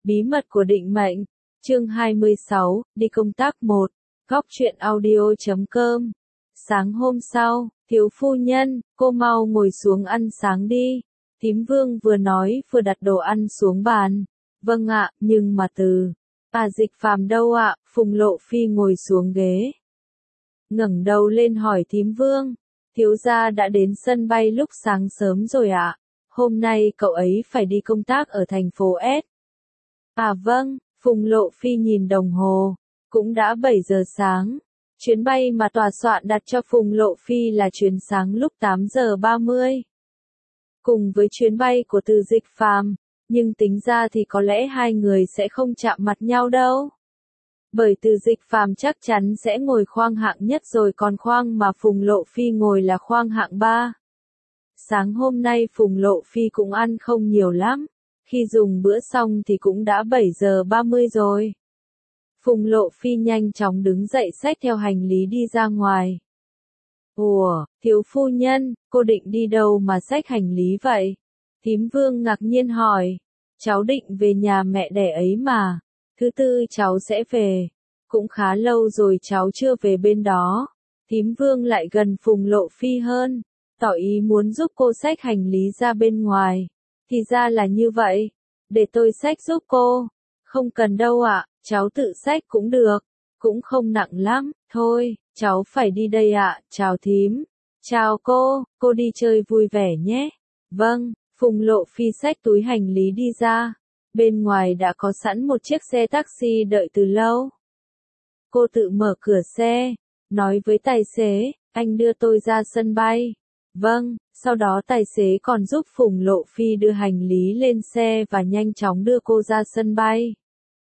Bí mật của định mệnh, chương 26, đi công tác 1, góc truyện audio.com. Sáng hôm sau, thiếu phu nhân, cô mau ngồi xuống ăn sáng đi. Thím Vương vừa nói vừa đặt đồ ăn xuống bàn. Vâng ạ, nhưng mà Dịch Phàm đâu ạ? Phùng Lộ Phi ngồi xuống ghế, ngẩng đầu lên hỏi thím Vương. Thiếu gia đã đến sân bay lúc sáng sớm rồi ạ. Hôm nay cậu ấy phải đi công tác ở thành phố S. Vâng, Phùng Lộ Phi nhìn đồng hồ, cũng đã 7 giờ sáng. Chuyến bay mà tòa soạn đặt cho Phùng Lộ Phi là chuyến sáng lúc 8 giờ 30. Cùng với chuyến bay của Từ Dịch Phàm, nhưng tính ra thì có lẽ hai người sẽ không chạm mặt nhau đâu. Bởi Từ Dịch Phàm chắc chắn sẽ ngồi khoang hạng nhất rồi, còn khoang mà Phùng Lộ Phi ngồi là khoang hạng 3. Sáng hôm nay Phùng Lộ Phi cũng ăn không nhiều lắm. Khi dùng bữa xong thì cũng đã 7 giờ 30 rồi. Phùng Lộ Phi nhanh chóng đứng dậy xách theo hành lý đi ra ngoài. Ủa, thiếu phu nhân, cô định đi đâu mà xách hành lý vậy? Thím Vương ngạc nhiên hỏi. Cháu định về nhà mẹ đẻ ấy mà. Thứ tư cháu sẽ về. Cũng khá lâu rồi cháu chưa về bên đó. Thím Vương lại gần Phùng Lộ Phi hơn, tỏ ý muốn giúp cô xách hành lý ra bên ngoài. Thì ra là như vậy. Để tôi xách giúp cô. Không cần đâu ạ, cháu tự xách cũng được. Cũng không nặng lắm. Thôi, cháu phải đi đây ạ. Chào thím. Chào cô đi chơi vui vẻ nhé. Vâng, Phùng Lộ Phi xách túi hành lý đi ra. Bên ngoài đã có sẵn một chiếc xe taxi đợi từ lâu. Cô tự mở cửa xe, nói với tài xế, anh đưa tôi ra sân bay. Vâng, sau đó tài xế còn giúp Phùng Lộ Phi đưa hành lý lên xe và nhanh chóng đưa cô ra sân bay.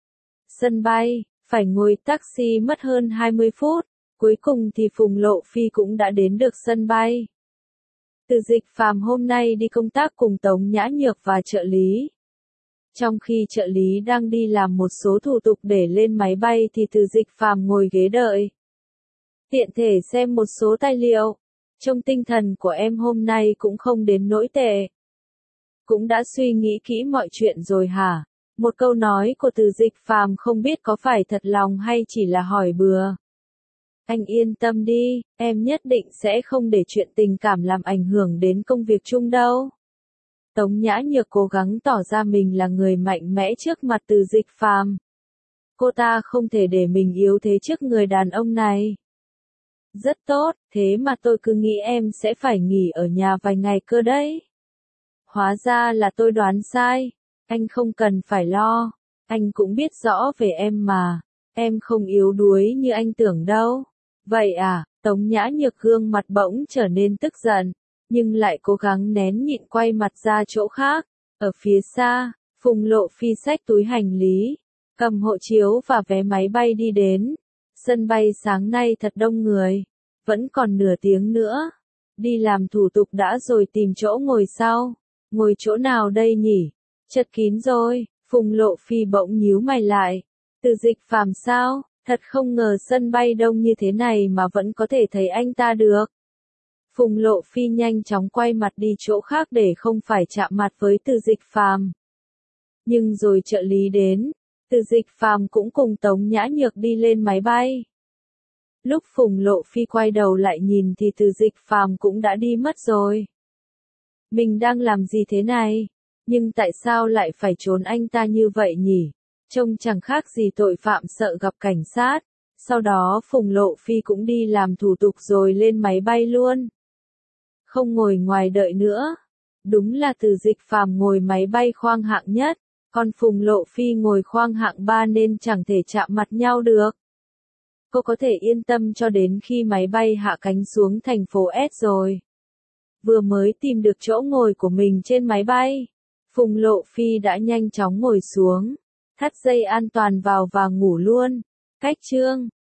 Sân bay, phải ngồi taxi mất hơn 20 phút, cuối cùng thì Phùng Lộ Phi cũng đã đến được sân bay. Từ Dịch Phàm hôm nay đi công tác cùng Tống Nhã Nhược và trợ lý. Trong khi trợ lý đang đi làm một số thủ tục để lên máy bay thì Từ Dịch Phàm ngồi ghế đợi. Tiện thể xem một số tài liệu. Trong tinh thần của em hôm nay cũng không đến nỗi tệ. Cũng đã suy nghĩ kỹ mọi chuyện rồi hả? Một câu nói của Từ Dịch Phàm không biết có phải thật lòng hay chỉ là hỏi bừa. Anh yên tâm đi, em nhất định sẽ không để chuyện tình cảm làm ảnh hưởng đến công việc chung đâu. Tống Nhã Nhược cố gắng tỏ ra mình là người mạnh mẽ trước mặt Từ Dịch Phàm. Cô ta không thể để mình yếu thế trước người đàn ông này. Rất tốt, thế mà tôi cứ nghĩ em sẽ phải nghỉ ở nhà vài ngày cơ đấy. Hóa ra là tôi đoán sai. Anh không cần phải lo. Anh cũng biết rõ về em mà. Em không yếu đuối như anh tưởng đâu. Vậy à, Tống Nhã Nhược gương mặt bỗng trở nên tức giận, nhưng lại cố gắng nén nhịn quay mặt ra chỗ khác. Ở phía xa, Phùng Lộ Phi xách túi hành lý, cầm hộ chiếu và vé máy bay đi đến. Sân bay sáng nay thật đông người. Vẫn còn nửa tiếng nữa. Đi làm thủ tục đã rồi tìm chỗ ngồi sau. Ngồi chỗ nào đây nhỉ? Chật kín rồi. Phùng Lộ Phi bỗng nhíu mày lại. Từ Dịch Phàm sao? Thật không ngờ sân bay đông như thế này mà vẫn có thể thấy anh ta được. Phùng Lộ Phi nhanh chóng quay mặt đi chỗ khác để không phải chạm mặt với Từ Dịch Phàm. Nhưng rồi trợ lý đến. Từ Dịch Phàm cũng cùng Tống Nhã Nhược đi lên máy bay. Lúc Phùng Lộ Phi quay đầu lại nhìn thì Từ Dịch Phàm cũng đã đi mất rồi. Mình đang làm gì thế này? Nhưng tại sao lại phải trốn anh ta như vậy nhỉ? Trông chẳng khác gì tội phạm sợ gặp cảnh sát. Sau đó Phùng Lộ Phi cũng đi làm thủ tục rồi lên máy bay luôn. Không ngồi ngoài đợi nữa. Đúng là Từ Dịch Phàm ngồi máy bay khoang hạng nhất, còn Phùng Lộ Phi ngồi khoang hạng 3 nên chẳng thể chạm mặt nhau được. Cô có thể yên tâm cho đến khi máy bay hạ cánh xuống thành phố S rồi. Vừa mới tìm được chỗ ngồi của mình trên máy bay, Phùng Lộ Phi đã nhanh chóng ngồi xuống, thắt dây an toàn vào và ngủ luôn. Cách chương